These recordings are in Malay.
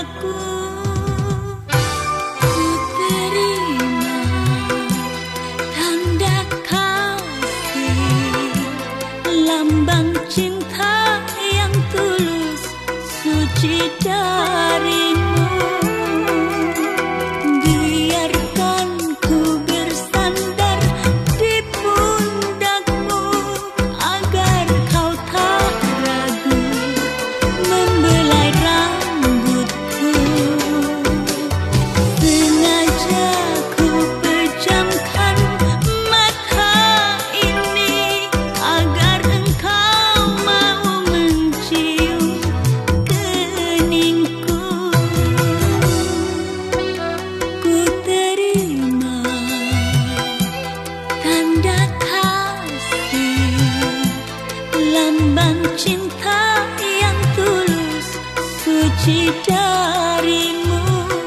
cintaku. Ku terima tanda kasih, lambang cinta yang tulus, suci darimu. Biarkan ku bersandar di pundakmu, agar kau tak ragu membelai rambutku. Sengaja ku pejamkan mata ini, agar engkau mau mencium keningku. Ku terima tanda kasih, lambang cinta yang tulus, suci darimu.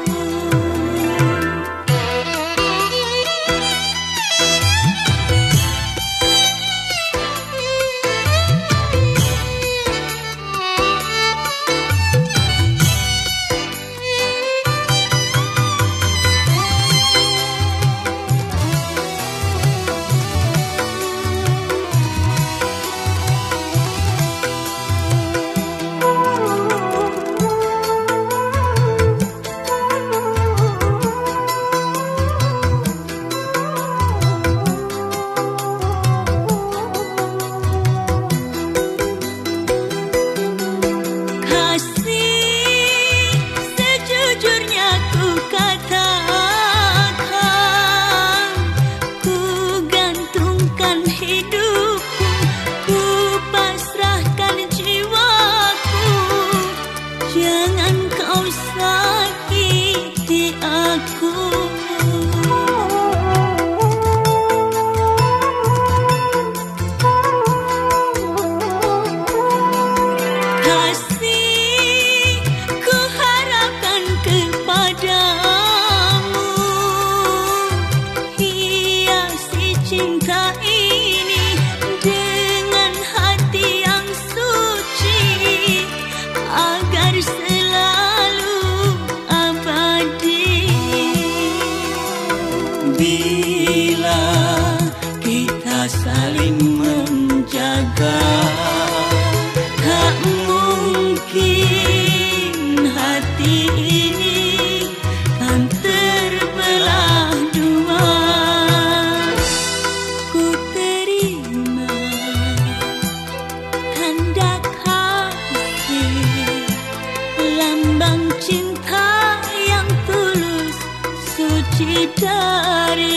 Sejujurnya ku katakan, ku gantungkan hidupku, ku pasrahkan jiwaku. Jangan kau sakiti aku. Cinta ini dengan hati yang suci, agar selalu abadi. Bila kita saling menjaga, tak mungkin hati ini kan terbelah dua. Lambang cinta yang tulus, suci dari